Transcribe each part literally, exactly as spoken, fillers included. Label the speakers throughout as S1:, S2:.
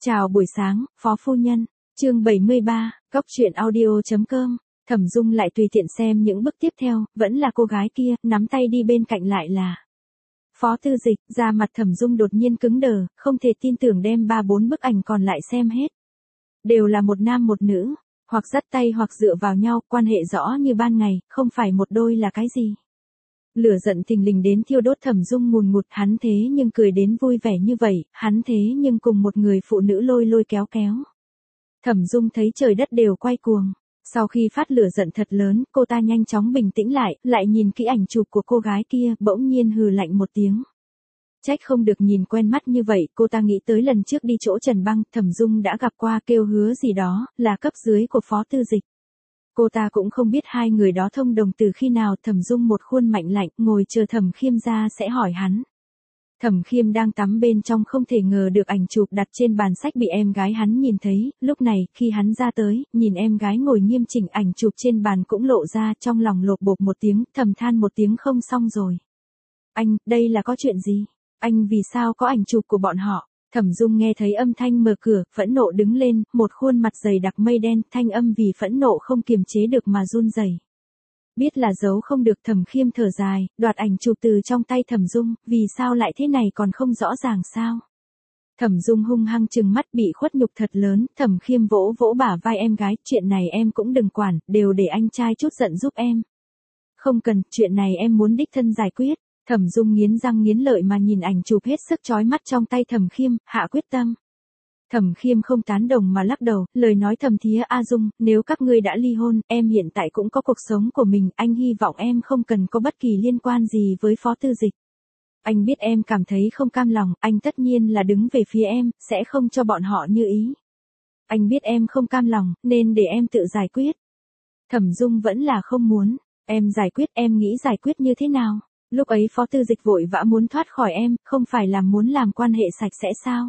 S1: Chào buổi sáng, Phó Phu Nhân. Chương bảy mươi ba, Cóc truyện audio chấm com. Thẩm Dung lại tùy tiện xem những bức tiếp theo, vẫn là cô gái kia, nắm tay đi bên cạnh lại là Phó Tư Dịch. Da mặt Thẩm Dung đột nhiên cứng đờ, không thể tin tưởng đem ba bốn bức ảnh còn lại xem hết. Đều là một nam một nữ, hoặc dắt tay hoặc dựa vào nhau, quan hệ rõ như ban ngày, không phải một đôi là cái gì. Lửa giận thình lình đến thiêu đốt Thẩm Dung ngùn ngụt, hắn thế nhưng cười đến vui vẻ như vậy, hắn thế nhưng cùng một người phụ nữ lôi lôi kéo kéo. Thẩm Dung thấy trời đất đều quay cuồng. Sau khi phát lửa giận thật lớn, cô ta nhanh chóng bình tĩnh lại, lại nhìn kỹ ảnh chụp của cô gái kia, bỗng nhiên hừ lạnh một tiếng. Trách không được nhìn quen mắt như vậy, cô ta nghĩ tới lần trước đi chỗ Trần Băng, Thẩm Dung đã gặp qua, kêu hứa gì đó, là cấp dưới của Phó Tư Dịch. Cô ta cũng không biết hai người đó thông đồng từ khi nào. Thẩm Dung một khuôn mạnh lạnh, ngồi chờ Thẩm Khiêm ra sẽ hỏi hắn. Thẩm Khiêm đang tắm bên trong, không thể ngờ được ảnh chụp đặt trên bàn sách bị em gái hắn nhìn thấy, lúc này, khi hắn ra tới, nhìn em gái ngồi nghiêm chỉnh, ảnh chụp trên bàn cũng lộ ra, trong lòng lột bột một tiếng, thầm than một tiếng không xong rồi. Anh, đây là có chuyện gì? Anh vì sao có ảnh chụp của bọn họ? Thẩm Dung nghe thấy âm thanh mở cửa, phẫn nộ đứng lên, một khuôn mặt dày đặc mây đen, thanh âm vì phẫn nộ không kiềm chế được mà run rẩy. Biết là giấu không được, Thẩm Khiêm thở dài, đoạt ảnh chụp từ trong tay Thẩm Dung, vì sao lại thế này còn không rõ ràng sao? Thẩm Dung hung hăng trừng mắt, bị khuất nhục thật lớn. Thẩm Khiêm vỗ vỗ bả vai em gái, chuyện này em cũng đừng quản, đều để anh trai chút giận giúp em. Không cần, chuyện này em muốn đích thân giải quyết. Thẩm Dung nghiến răng nghiến lợi mà nhìn ảnh chụp hết sức chói mắt trong tay Thẩm Khiêm, hạ quyết tâm. Thẩm Khiêm không tán đồng mà lắc đầu, lời nói thầm thía, A Dung, nếu các ngươi đã ly hôn, em hiện tại cũng có cuộc sống của mình, anh hy vọng em không cần có bất kỳ liên quan gì với Phó Tư Dịch. Anh biết em cảm thấy không cam lòng, anh tất nhiên là đứng về phía em, sẽ không cho bọn họ như ý. Anh biết em không cam lòng, nên để em tự giải quyết. Thẩm Dung vẫn là không muốn. Em giải quyết, em nghĩ giải quyết như thế nào? Lúc ấy Phó Tư Dịch vội vã muốn thoát khỏi em, không phải là muốn làm quan hệ sạch sẽ sao?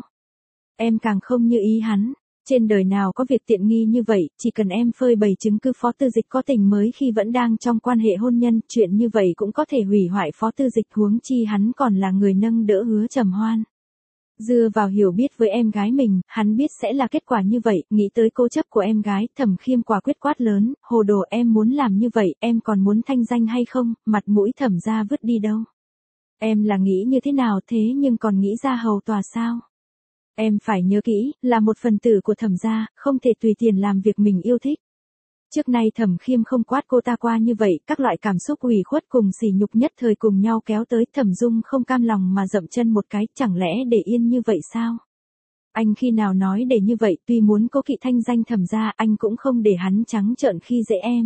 S1: Em càng không như ý hắn. Trên đời nào có việc tiện nghi như vậy, chỉ cần em phơi bày chứng cứ Phó Tư Dịch có tình mới khi vẫn đang trong quan hệ hôn nhân, chuyện như vậy cũng có thể hủy hoại Phó Tư Dịch, huống chi hắn còn là người nâng đỡ Hứa Trầm Hoan. Dựa vào hiểu biết với em gái mình, hắn biết sẽ là kết quả như vậy, nghĩ tới cố chấp của em gái, Thẩm Khiêm quả quyết quát lớn, hồ đồ, em muốn làm như vậy, em còn muốn thanh danh hay không, mặt mũi Thẩm gia vứt đi đâu. Em là nghĩ như thế nào thế nhưng còn nghĩ ra hầu tòa sao? Em phải nhớ kỹ, là một phần tử của Thẩm gia, không thể tùy tiện làm việc mình yêu thích. Trước nay Thẩm Khiêm không quát cô ta qua như vậy, các loại cảm xúc ủy khuất cùng sỉ nhục nhất thời cùng nhau kéo tới. Thẩm Dung không cam lòng mà dậm chân một cái, chẳng lẽ để yên như vậy sao? Anh khi nào nói để như vậy, tuy muốn cố kỵ thanh danh Thẩm gia, anh cũng không để hắn trắng trợn khi dễ em.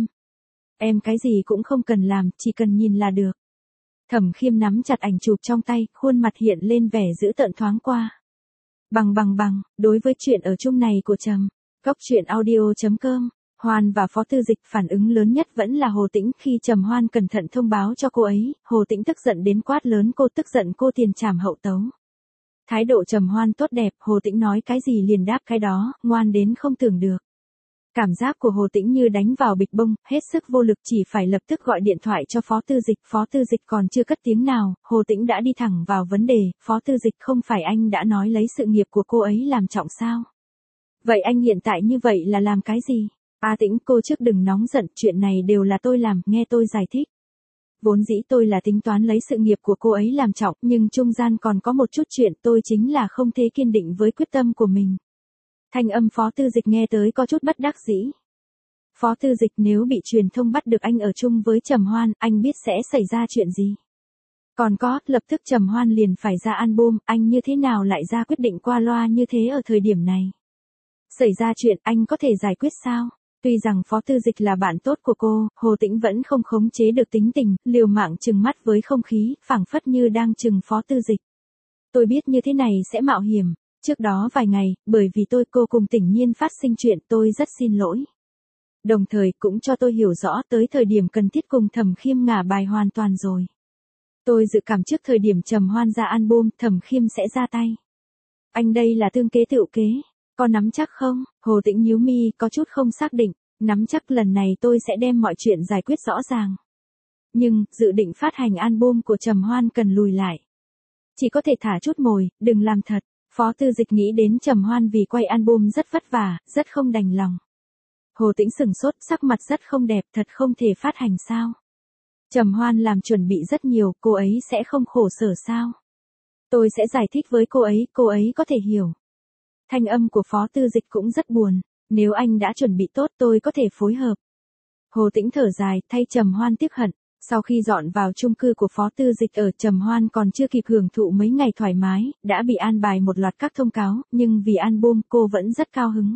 S1: Em cái gì cũng không cần làm, chỉ cần nhìn là được. Thẩm Khiêm nắm chặt ảnh chụp trong tay, khuôn mặt hiện lên vẻ dữ tợn thoáng qua. Bằng bằng bằng, đối với chuyện ở chung này của Trầm, Cóc truyện audio chấm com, Hoan và Phó Tư Dịch, phản ứng lớn nhất vẫn là Hồ Tĩnh. Khi Trầm Hoan cẩn thận thông báo cho cô ấy, Hồ Tĩnh tức giận đến quát lớn cô, tức giận cô tiền trảm hậu tấu. Thái độ Trầm Hoan tốt đẹp, Hồ Tĩnh nói cái gì liền đáp cái đó, ngoan đến không tưởng được. Cảm giác của Hồ Tĩnh như đánh vào bịch bông, hết sức vô lực, chỉ phải lập tức gọi điện thoại cho Phó Tư Dịch. Phó Tư Dịch còn chưa cất tiếng nào, Hồ Tĩnh đã đi thẳng vào vấn đề, Phó Tư Dịch, không phải anh đã nói lấy sự nghiệp của cô ấy làm trọng sao? Vậy anh hiện tại như vậy là làm cái gì? A Tĩnh, cô trước đừng nóng giận, chuyện này đều là tôi làm, nghe tôi giải thích. Vốn dĩ tôi là tính toán lấy sự nghiệp của cô ấy làm trọng, nhưng trung gian còn có một chút chuyện, tôi chính là không thể kiên định với quyết tâm của mình. Thanh âm Phó Tư Dịch nghe tới có chút bất đắc dĩ. Phó Tư Dịch, nếu bị truyền thông bắt được anh ở chung với Trầm Hoan, anh biết sẽ xảy ra chuyện gì? Còn có, lập tức Trầm Hoan liền phải ra album, anh như thế nào lại ra quyết định qua loa như thế ở thời điểm này? Xảy ra chuyện, anh có thể giải quyết sao? Tuy rằng Phó Tư Dịch là bạn tốt của cô, Hồ Tĩnh vẫn không khống chế được tính tình, liều mạng trừng mắt với không khí, phảng phất như đang trừng Phó Tư Dịch. Tôi biết như thế này sẽ mạo hiểm. Trước đó vài ngày, bởi vì tôi cô cùng Tỉnh Nhiên phát sinh chuyện, tôi rất xin lỗi. Đồng thời cũng cho tôi hiểu rõ tới thời điểm cần thiết cùng Thẩm Khiêm ngả bài hoàn toàn rồi. Tôi dự cảm trước thời điểm Trầm Hoan ra album, Thẩm Khiêm sẽ ra tay. Anh đây là tương kế tựu kế, có nắm chắc không? Hồ Tĩnh nhíu mi, có chút không xác định, nắm chắc lần này tôi sẽ đem mọi chuyện giải quyết rõ ràng. Nhưng, dự định phát hành album của Trầm Hoan cần lùi lại. Chỉ có thể thả chút mồi, đừng làm thật. Phó Tư Dịch nghĩ đến Trầm Hoan vì quay album rất vất vả, rất không đành lòng. Hồ Tĩnh sừng sốt, sắc mặt rất không đẹp, thật không thể phát hành sao? Trầm Hoan làm chuẩn bị rất nhiều, cô ấy sẽ không khổ sở sao? Tôi sẽ giải thích với cô ấy, cô ấy có thể hiểu. Thanh âm của Phó Tư Dịch cũng rất buồn, nếu anh đã chuẩn bị tốt tôi có thể phối hợp. Hồ Tĩnh thở dài, thay Trầm Hoan tiếc hận. Sau khi dọn vào chung cư của Phó Tư Dịch ở, Trầm Hoan còn chưa kịp hưởng thụ mấy ngày thoải mái, đã bị an bài một loạt các thông cáo, nhưng vì album cô vẫn rất cao hứng.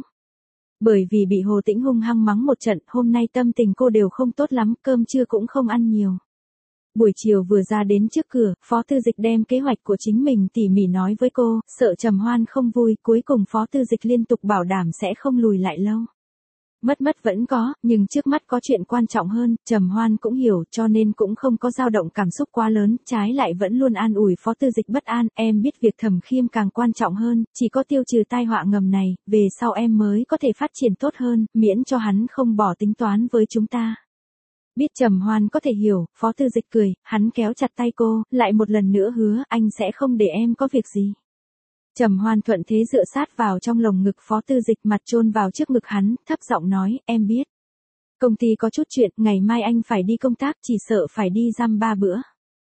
S1: Bởi vì bị Hồ Tĩnh hung hăng mắng một trận, hôm nay tâm tình cô đều không tốt lắm, cơm trưa cũng không ăn nhiều. Buổi chiều vừa ra đến trước cửa, Phó Tư Dịch đem kế hoạch của chính mình tỉ mỉ nói với cô, sợ Trầm Hoan không vui, cuối cùng Phó Tư Dịch liên tục bảo đảm sẽ không lùi lại lâu. Mất mất vẫn có, nhưng trước mắt có chuyện quan trọng hơn, Trầm Hoan cũng hiểu, cho nên cũng không có dao động cảm xúc quá lớn, trái lại vẫn luôn an ủi Phó Tư Dịch bất an, em biết việc Thẩm Khiêm càng quan trọng hơn, chỉ có tiêu trừ tai họa ngầm này, về sau em mới có thể phát triển tốt hơn, miễn cho hắn không bỏ tính toán với chúng ta. Biết Trầm Hoan có thể hiểu, Phó Tư Dịch cười, hắn kéo chặt tay cô, lại một lần nữa hứa, anh sẽ không để em có việc gì. Trầm Hoan thuận thế dựa sát vào trong lồng ngực Phó Tư Dịch, mặt chôn vào trước ngực hắn, thấp giọng nói, em biết. Công ty có chút chuyện, ngày mai anh phải đi công tác, chỉ sợ phải đi dăm ba bữa.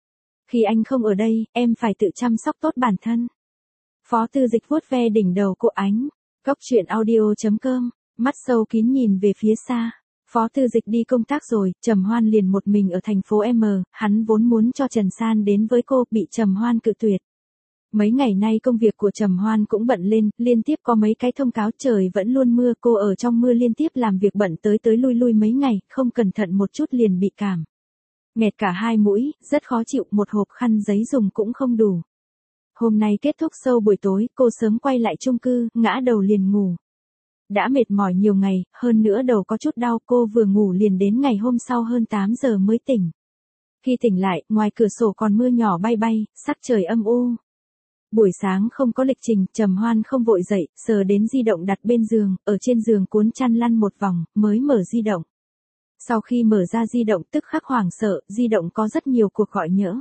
S1: Khi anh không ở đây, em phải tự chăm sóc tốt bản thân. Phó Tư Dịch vuốt ve đỉnh đầu cô ánh, góc truyện audio chấm com, mắt sâu kín nhìn về phía xa. Phó Tư Dịch đi công tác rồi, Trầm Hoan liền một mình ở thành phố M, hắn vốn muốn cho Trần San đến với cô, bị Trầm Hoan cự tuyệt. Mấy ngày nay công việc của Trầm Hoan cũng bận lên, liên tiếp có mấy cái thông cáo, trời vẫn luôn mưa, cô ở trong mưa liên tiếp làm việc bận tới tới lui lui mấy ngày, không cẩn thận một chút liền bị cảm. Nghẹt cả hai mũi, rất khó chịu, một hộp khăn giấy dùng cũng không đủ. Hôm nay kết thúc show buổi tối, cô sớm quay lại chung cư, ngã đầu liền ngủ. Đã mệt mỏi nhiều ngày, hơn nữa đầu có chút đau, cô vừa ngủ liền đến ngày hôm sau hơn tám giờ mới tỉnh. Khi tỉnh lại, ngoài cửa sổ còn mưa nhỏ bay bay, sắc trời âm u. Buổi sáng không có lịch trình, Trầm Hoan không vội dậy, sờ đến di động đặt bên giường, ở trên giường cuốn chăn lăn một vòng, mới mở di động. Sau khi mở ra di động tức khắc hoảng sợ, di động có rất nhiều cuộc gọi nhỡ.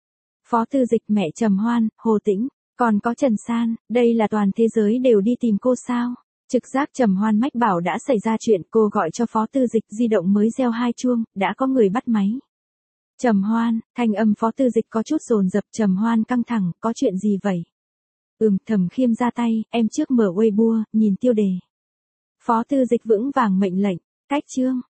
S1: Phó Tư Dịch, mẹ Trầm Hoan, Hồ Tĩnh, còn có Trần San, đây là toàn thế giới đều đi tìm cô sao? Trực giác Trầm Hoan mách bảo đã xảy ra chuyện, cô gọi cho Phó Tư Dịch, di động mới reo hai chuông, đã có người bắt máy. Trầm Hoan, thanh âm Phó Tư Dịch có chút dồn dập, Trầm Hoan căng thẳng, có chuyện gì vậy? Ừm, Thẩm Khiêm ra tay, em trước mở Weibo, nhìn tiêu đề. Phó Tư Dịch vững vàng mệnh lệnh, cách chương.